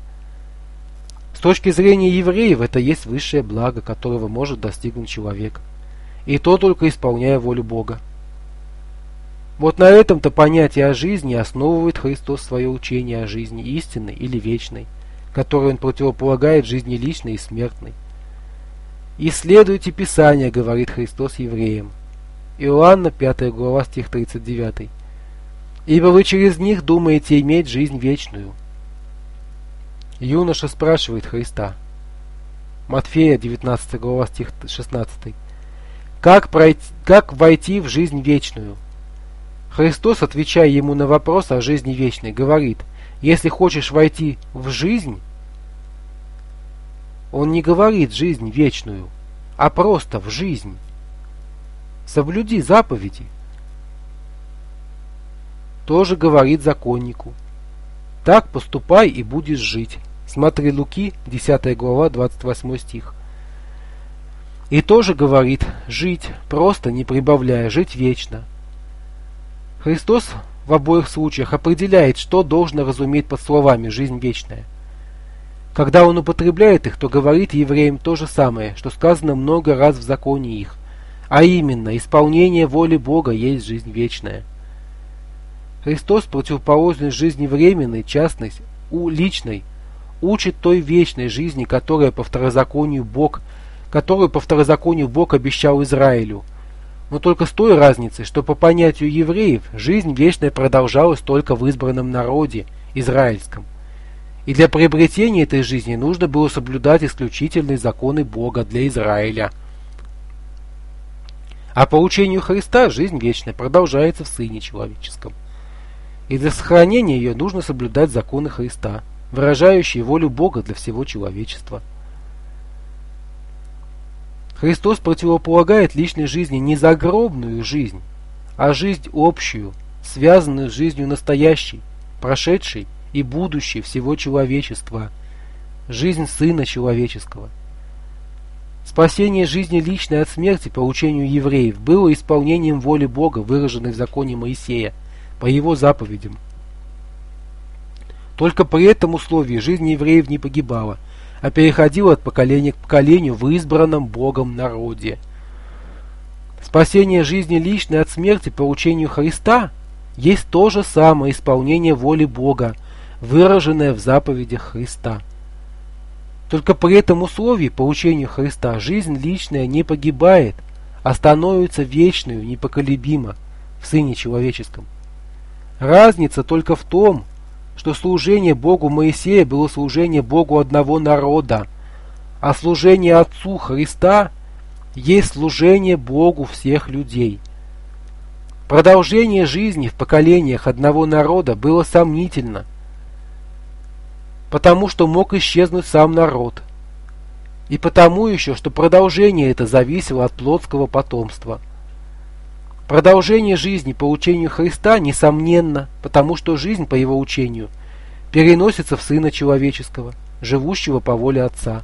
С точки зрения евреев это есть высшее благо, которого может достигнуть человек, и то только исполняя волю Бога. Вот на этом-то понятие о жизни основывает Христос свое учение о жизни истинной или вечной, которое Он противополагает жизни личной и смертной. «Исследуйте Писание, — говорит Христос евреям». Иоанна, пятая глава, стих тридцать девятый. «Ибо вы через них думаете иметь жизнь вечную». Юноша спрашивает Христа. Матфея, девятнадцатая глава, стих шестнадцатый. Как, пройти, как войти в жизнь вечную? Христос, отвечая ему на вопрос о жизни вечной, говорит: если хочешь войти в жизнь, Он не говорит жизнь вечную, а просто в жизнь. Соблюди заповеди. Тоже говорит законнику: так поступай и будешь жить. Смотри Луки, десятая глава, двадцать восьмой стих. И тоже говорит: жить, просто не прибавляя, жить вечно. Христос в обоих случаях определяет, что должно разуметь под словами «жизнь вечная». Когда Он употребляет их, то говорит евреям то же самое, что сказано много раз в законе их, а именно, исполнение воли Бога есть жизнь вечная. Христос, противоположность жизни временной, частной, у личной, учит той вечной жизни, которая по второзаконию Бог, которую по второзаконию Бог обещал Израилю. Но только с той разницей, что по понятию евреев жизнь вечная продолжалась только в избранном народе, израильском. И для приобретения этой жизни нужно было соблюдать исключительные законы Бога для Израиля. А по учению Христа жизнь вечная продолжается в Сыне Человеческом. И для сохранения ее нужно соблюдать законы Христа, выражающие волю Бога для всего человечества. Христос противополагает личной жизни не загробную жизнь, а жизнь общую, связанную с жизнью настоящей, прошедшей и будущей всего человечества, жизнь Сына Человеческого. Спасение жизни личной от смерти по учению евреев было исполнением воли Бога, выраженной в законе Моисея, по его заповедям. Только при этом условии жизнь евреев не погибала, а переходила от поколения к поколению в избранном Богом народе. Спасение жизни личной от смерти по учению Христа есть то же самое исполнение воли Бога, выраженное в заповедях Христа. Только при этом условии по учению Христа жизнь личная не погибает, а становится вечную, непоколебимо в Сыне Человеческом. Разница только в том, что служение Богу Моисея было служение Богу одного народа, а служение Отцу Христа есть служение Богу всех людей. Продолжение жизни в поколениях одного народа было сомнительно, потому что мог исчезнуть сам народ, и потому еще, что продолжение это зависело от плотского потомства. Продолжение жизни по учению Христа несомненно, потому что жизнь по его учению переносится в Сына Человеческого, живущего по воле Отца.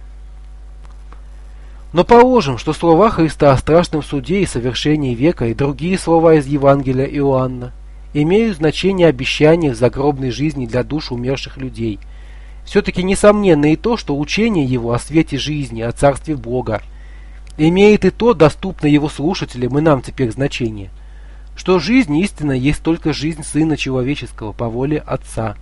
Но положим, что слова Христа о страшном суде и совершении века и другие слова из Евангелия Иоанна имеют значение обещания в загробной жизни для душ умерших людей. Все-таки несомненно и то, что учение его о свете жизни, о Царстве Бога, имеет и то доступно его слушателям и нам теперь значение, что жизнь истинно есть только жизнь Сына Человеческого по воле Отца.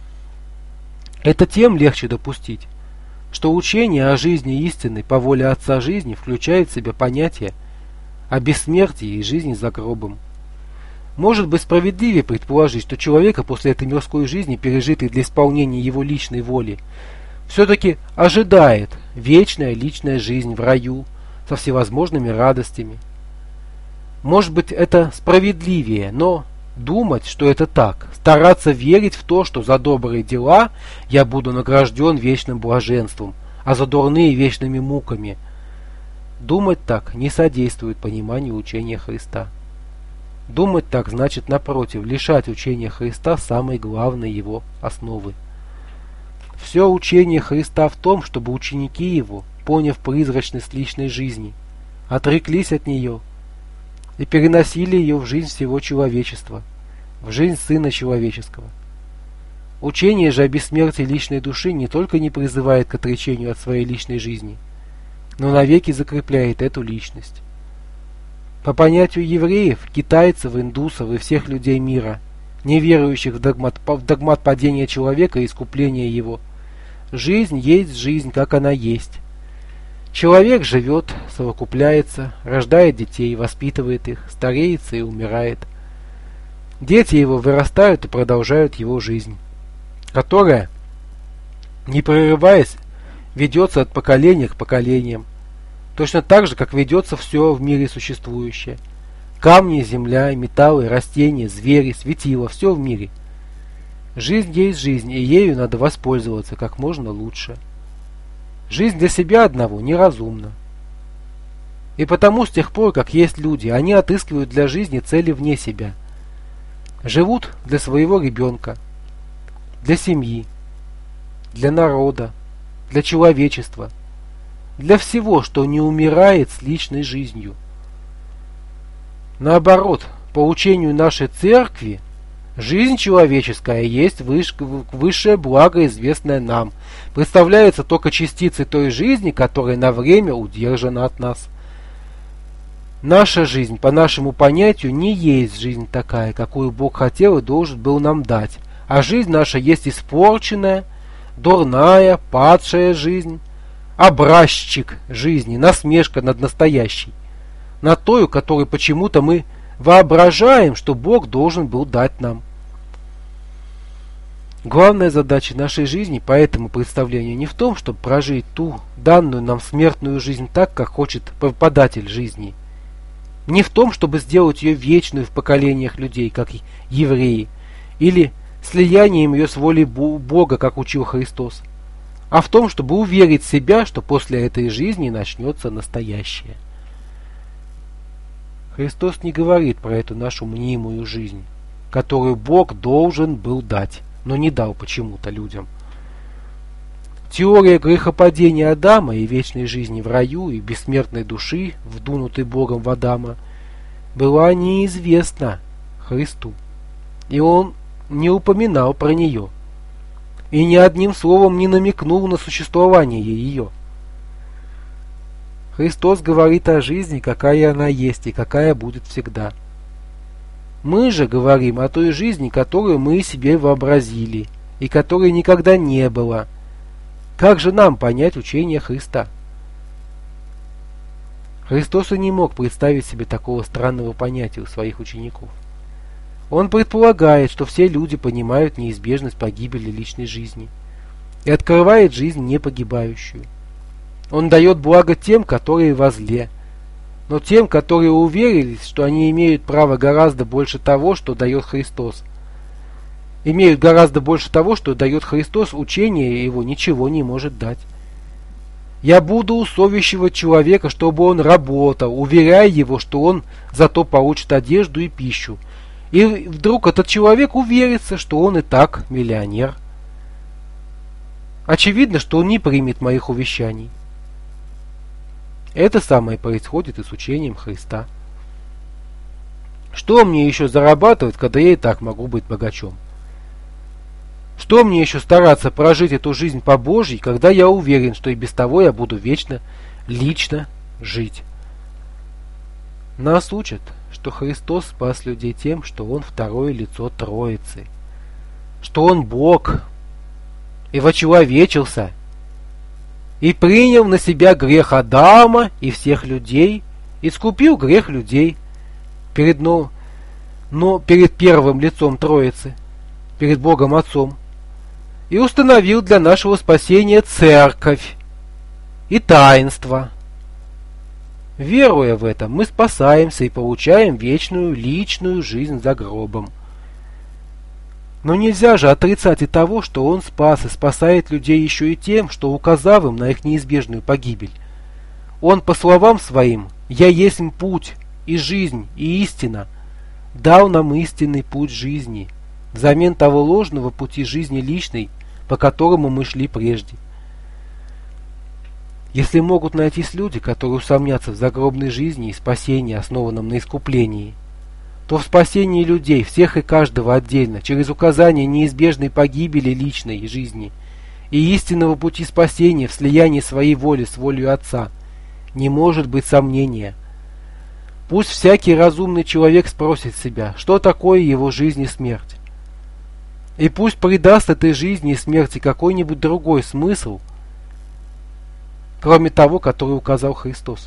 Это тем легче допустить, что учение о жизни истинной по воле Отца жизни включает в себя понятие о бессмертии и жизни за гробом. Может быть справедливее предположить, что человека после этой мирской жизни, пережитой для исполнения его личной воли, все-таки ожидает вечная личная жизнь в раю со всевозможными радостями. Может быть это справедливее, но думать, что это так, стараться верить в то, что за добрые дела я буду награжден вечным блаженством, а за дурные вечными муками, думать так не содействует пониманию учения Христа. Думать так значит, напротив, лишать учения Христа самой главной его основы. Все учение Христа в том, чтобы ученики его, поняв призрачность личной жизни, отреклись от нее и переносили ее в жизнь всего человечества, в жизнь Сына Человеческого. Учение же о бессмертии личной души не только не призывает к отречению от своей личной жизни, но навеки закрепляет эту личность. По понятию евреев, китайцев, индусов и всех людей мира, не верующих в догмат, в догмат падения человека и искупления его, жизнь есть жизнь, как она есть. Человек живет, совокупляется, рождает детей, воспитывает их, стареется и умирает. Дети его вырастают и продолжают его жизнь, которая, не прерываясь, ведется от поколения к поколениям, точно так же, как ведется все в мире существующее. Камни, земля, металлы, растения, звери, светила, все в мире. Жизнь есть жизнь, и ею надо воспользоваться как можно лучше. Жизнь для себя одного неразумна. И потому с тех пор, как есть люди, они отыскивают для жизни цели вне себя. Живут для своего ребенка, для семьи, для народа, для человечества, для всего, что не умирает с личной жизнью. Наоборот, по учению нашей церкви, жизнь человеческая есть высшее благо, известное нам, представляется только частицей той жизни, которая на время удержана от нас. Наша жизнь, по нашему понятию, не есть жизнь такая, какую Бог хотел и должен был нам дать, а жизнь наша есть испорченная, дурная, падшая жизнь, образчик жизни, насмешка над настоящей, над той, которую почему-то мы воображаем, что Бог должен был дать нам. Главная задача нашей жизни по этому представлению не в том, чтобы прожить ту данную нам смертную жизнь так, как хочет податель жизни, не в том, чтобы сделать ее вечную в поколениях людей, как евреи, или слиянием ее с волей Бога, как учил Христос, а в том, чтобы уверить себя, что после этой жизни начнется настоящее. Христос не говорит про эту нашу мнимую жизнь, которую Бог должен был дать, но не дал почему-то людям. Теория грехопадения Адама и вечной жизни в раю и бессмертной души, вдунутой Богом в Адама, была неизвестна Христу, и Он не упоминал про нее, и ни одним словом не намекнул на существование ее. Христос говорит о жизни, какая она есть и какая будет всегда. Мы же говорим о той жизни, которую мы себе вообразили, и которой никогда не было. Как же нам понять учение Христа? Христос и не мог представить себе такого странного понятия у своих учеников. Он предполагает, что все люди понимают неизбежность погибели личной жизни и открывает жизнь непогибающую. Он дает благо тем, которые во зле, но тем, которые уверились, что они имеют право гораздо больше того, что дает Христос. Имеют гораздо больше того, что дает Христос, учение его ничего не может дать. Я буду усовещивать человека, чтобы он работал, уверяя его, что он зато получит одежду и пищу. И вдруг этот человек уверится, что он и так миллионер. Очевидно, что он не примет моих увещаний. Это самое происходит и с учением Христа. Что мне еще зарабатывать, когда я и так могу быть богачом? Что мне еще стараться прожить эту жизнь по Божьей, когда я уверен, что и без того я буду вечно, лично жить? Нас учат, что Христос спас людей тем, что Он второе лицо Троицы, что Он Бог и вочеловечился, и принял на себя грех Адама и всех людей, искупил грех людей перед, но, но перед первым лицом Троицы, перед Богом Отцом, и установил для нашего спасения церковь и таинство. Веруя в это, мы спасаемся и получаем вечную личную жизнь за гробом. Но нельзя же отрицать и того, что Он спас и спасает людей еще и тем, что указав им на их неизбежную погибель. Он, по словам Своим, «Я есть путь и жизнь и истина», дал нам истинный путь жизни, взамен того ложного пути жизни личной, по которому мы шли прежде. Если могут найтись люди, которые усомнятся в загробной жизни и спасении, основанном на искуплении, то в спасении людей, всех и каждого отдельно, через указание неизбежной погибели личной жизни и истинного пути спасения в слиянии своей воли с волей Отца, не может быть сомнения. Пусть всякий разумный человек спросит себя, что такое его жизнь и смерть. И пусть придаст этой жизни и смерти какой-нибудь другой смысл, кроме того, который указал Христос.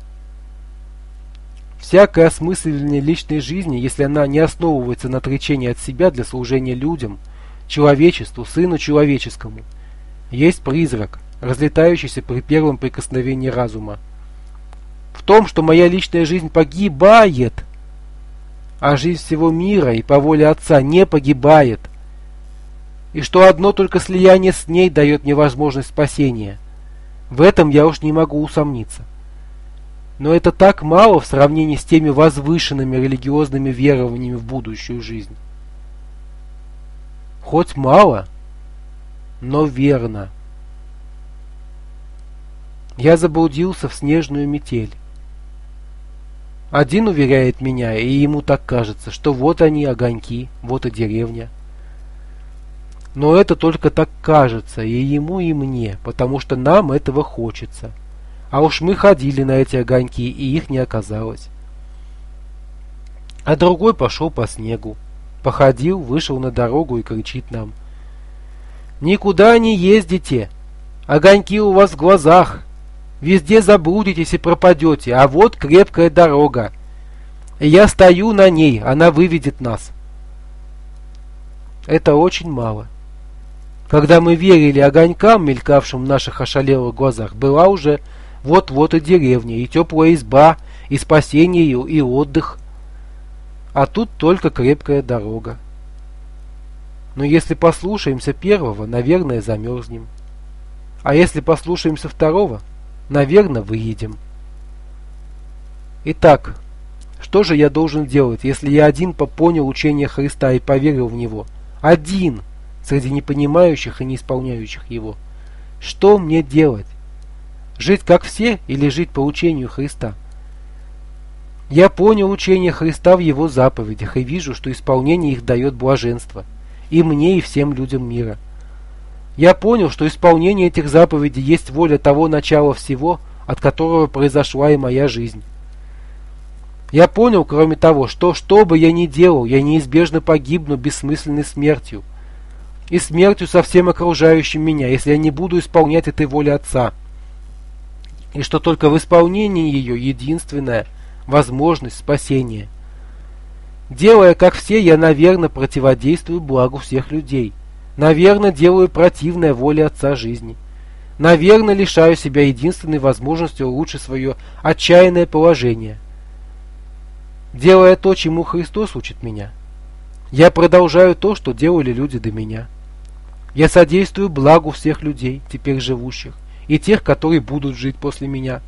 Всякое осмысливание личной жизни, если она не основывается на отречении от себя для служения людям, человечеству, Сыну Человеческому, есть призрак, разлетающийся при первом прикосновении разума. В том, что моя личная жизнь погибает, а жизнь всего мира и по воле Отца не погибает, и что одно только слияние с ней дает мне возможность спасения, в этом я уж не могу усомниться. Но это так мало в сравнении с теми возвышенными религиозными верованиями в будущую жизнь. Хоть мало, но верно. Я заблудился в снежную метель. Один уверяет меня, и ему так кажется, что вот они, огоньки, вот и деревня. Но это только так кажется и ему, и мне, потому что нам этого хочется. А уж мы ходили на эти огоньки, и их не оказалось. А другой пошел по снегу. Походил, вышел на дорогу и кричит нам: «Никуда не ездите! Огоньки у вас в глазах! Везде заблудитесь и пропадете, а вот крепкая дорога. И я стою на ней, она выведет нас». Это очень мало. Когда мы верили огонькам, мелькавшим в наших ошалелых глазах, была уже вот-вот и деревня, и теплая изба, и спасение, и отдых. А тут только крепкая дорога. Но если послушаемся первого, наверное, замерзнем. А если послушаемся второго, наверное, выедем. Итак, что же я должен делать, если я один понял учение Христа и поверил в него? Один! Среди непонимающих и не исполняющих его. Что мне делать? Жить как все или жить по учению Христа? Я понял учение Христа в его заповедях и вижу, что исполнение их дает блаженство. И мне, и всем людям мира. Я понял, что исполнение этих заповедей есть воля того начала всего, от которого произошла и моя жизнь. Я понял, кроме того, что что бы я ни делал, я неизбежно погибну бессмысленной смертью. И смертью со всем окружающим меня, если я не буду исполнять этой воли Отца. И что только в исполнении ее единственная возможность спасения. Делая как все, я, наверное, противодействую благу всех людей. Наверное, делаю противное воле Отца жизни. Наверное, лишаю себя единственной возможности улучшить свое отчаянное положение. Делая то, чему Христос учит меня, я продолжаю то, что делали люди до меня. Я содействую благу всех людей, теперь живущих, и тех, которые будут жить после меня.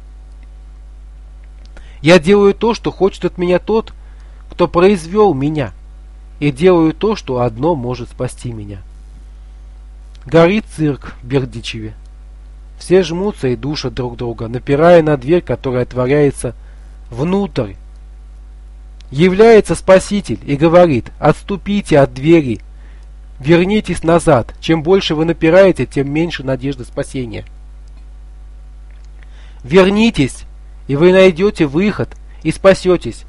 Я делаю то, что хочет от меня тот, кто произвел меня, и делаю то, что одно может спасти меня. Горит цирк в Бердичеве. Все жмутся и душат друг друга, напирая на дверь, которая отворяется внутрь. Является Спаситель и говорит: отступите от двери, вернитесь назад. Чем больше вы напираете, тем меньше надежды спасения. Вернитесь, и вы найдете выход и спасетесь.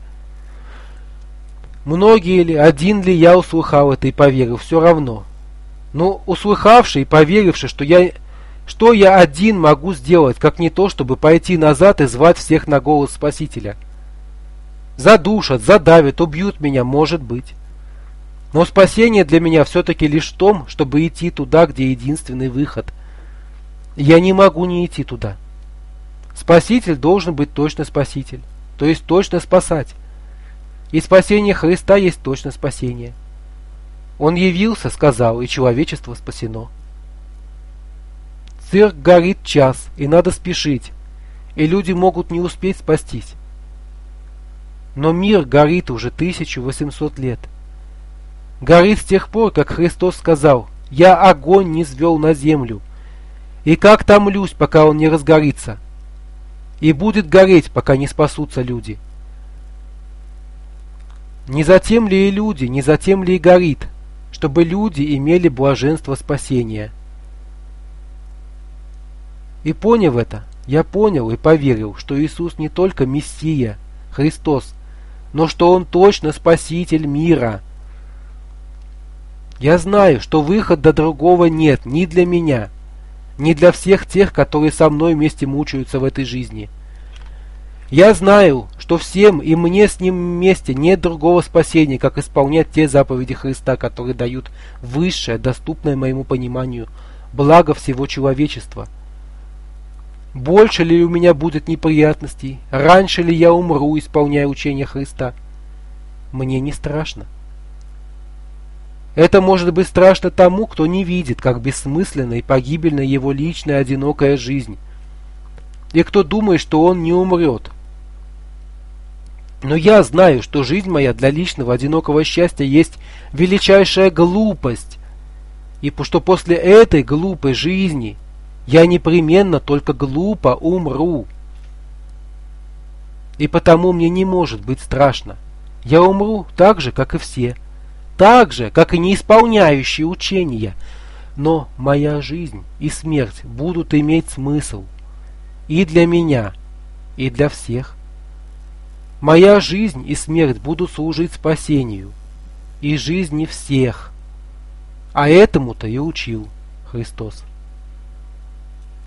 Многие ли, один ли я услыхал это и поверил, все равно. Но услыхавший и поверивший, что я, что я один могу сделать, как не то, чтобы пойти назад и звать всех на голос Спасителя. Задушат, задавят, убьют меня, может быть. Но спасение для меня все-таки лишь в том, чтобы идти туда, где единственный выход. Я не могу не идти туда. Спаситель должен быть точно Спаситель, то есть точно спасать. И спасение Христа есть точно спасение. Он явился, сказал, и человечество спасено. Цирк горит час, и надо спешить, и люди могут не успеть спастись. Но мир горит уже тысячу восемьсот лет. Горит с тех пор, как Христос сказал: «Я огонь низвел на землю, и как томлюсь, пока он не разгорится, и будет гореть, пока не спасутся люди». Не затем ли и люди, не затем ли и горит, чтобы люди имели блаженство спасения? И поняв это, я понял и поверил, что Иисус не только Мессия, Христос, но что Он точно Спаситель мира. Я знаю, что выхода другого нет ни для меня, ни для всех тех, которые со мной вместе мучаются в этой жизни. Я знаю, что всем и мне с Ним вместе нет другого спасения, как исполнять те заповеди Христа, которые дают высшее, доступное моему пониманию, благо всего человечества. Больше ли у меня будет неприятностей? Раньше ли я умру, исполняя учение Христа? Мне не страшно. Это может быть страшно тому, кто не видит, как бессмысленна и погибельна его личная одинокая жизнь, и кто думает, что он не умрет. Но я знаю, что жизнь моя для личного одинокого счастья есть величайшая глупость, и что после этой глупой жизни я непременно только глупо умру. И потому мне не может быть страшно. Я умру так же, как и все, так же, как и не исполняющие учения, но моя жизнь и смерть будут иметь смысл и для меня, и для всех. Моя жизнь и смерть будут служить спасению и жизни всех. А этому-то и учил Христос.